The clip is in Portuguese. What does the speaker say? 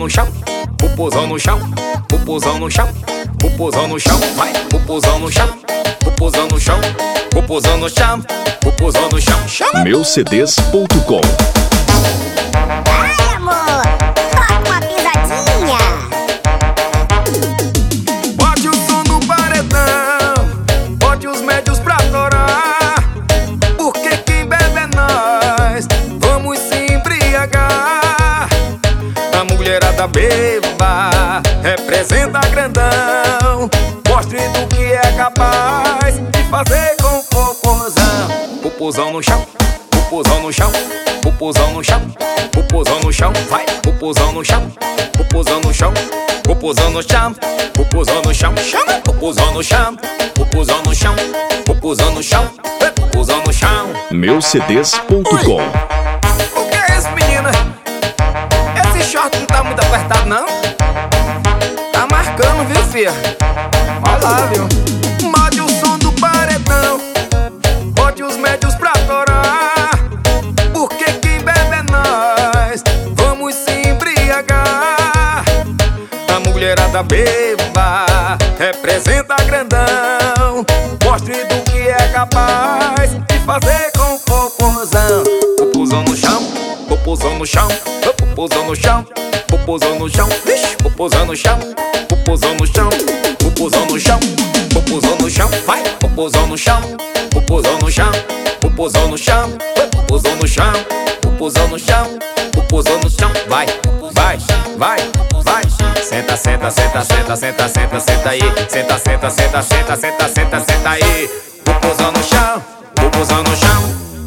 no chão, popozão no chão, popozão no chão, popozão no chão, vai, popozão no chão, popozão no chão, popozão no chão, popozão no chão, chama. Meucds.com. Ai, amor, toca uma pisadinha. Bote o som do paredão, bote os médios pra torar, porque quem bebe é nós, vamos se embriagar. A mulherada beba representa grandão, mostre do que é capaz de fazer com popozão. Popozão no chão, popozão no chão, popozão no chão, popozão no chão, vai, popozão no chão, popozão no chão, popozão no chão, popozão no chão, chama, popozão no chão, popozão no chão, popozão no chão, popozão no chão. Meucds.com. O que é isso, menina? Esse short não tá muito apertado, não? Tá marcando, viu, filha? Olha lá, viu? Bote o som do paredão, bote os médios pra torar, porque quem bebe é nós, vamos se embriagar. A mulherada beba representa grandão, mostre do que é capaz de fazer com popozão. Popozão no chão, popozão no chão, popozão no chão, popozão no chão, vixe, popozão no chão, popozão no chão, popozão no chão, popozão no chão, vai, popozão no chão, popozão no chão, popozão no chão, popozão no chão, popozão no chão, popozão no chão, vai, vai, vai, vai. Senta, senta, senta, senta, senta, senta, senta aí. Senta, senta, senta, senta, senta, senta, senta aí. Popozão no chão, popozão no chão,